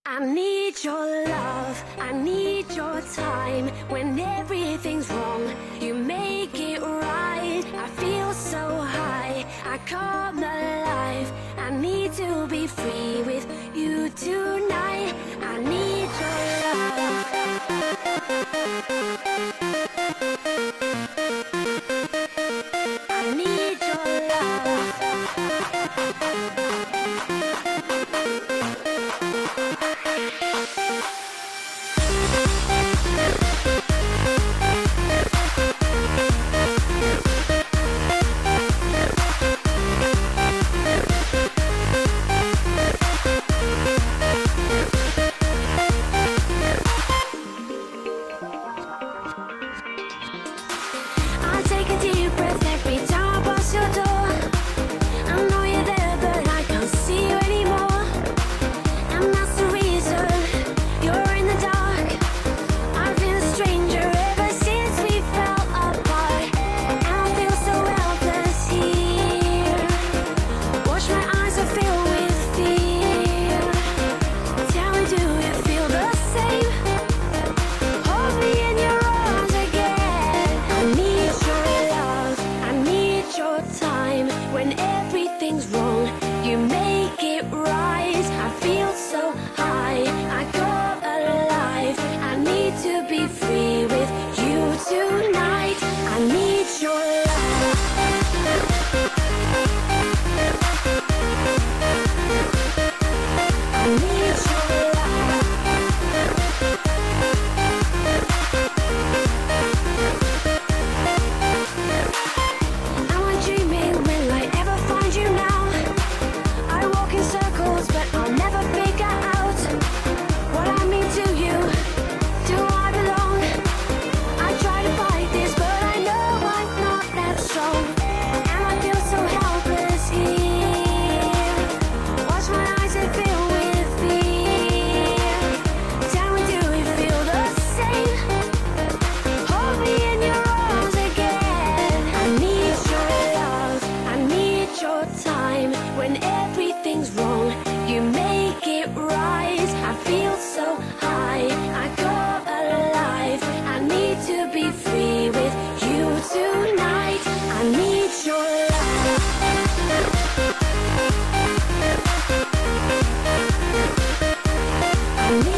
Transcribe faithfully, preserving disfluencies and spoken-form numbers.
I need your love, I need your time. When everything's wrong, you make it right. I feel so high, I come alive. I need to be free with you tonight. I need your love. I need your love. I take a deep breath every time I pass your door. I know you're there, but I can't see you anymore. And that's the reason you're in the dark. I've been a stranger ever since we fell apart. And I feel so helpless here. Watch my eyes are filled with fear. Tell me, do you feel the same? Hold me in your arms again. I need your love, I need your time. When everything's wrong, you make it right. I feel so high, I go alive. I need to be free with you tonight. I need your love. I need your love. Am I dreaming? Will I ever find you now? I walk in circles, but I'll never figure out what I mean to you. Do I belong? I try to fight this, but I know I'm not that strong. And I feel so helpless here. Watch my eyes and fill with fear. Tell me, do you feel the same? Hold me in your arms again. I need your love, I need your time. When everything's wrong, you make it right. I feel so high, I go alive. I need to be free with you tonight. I need your love. I need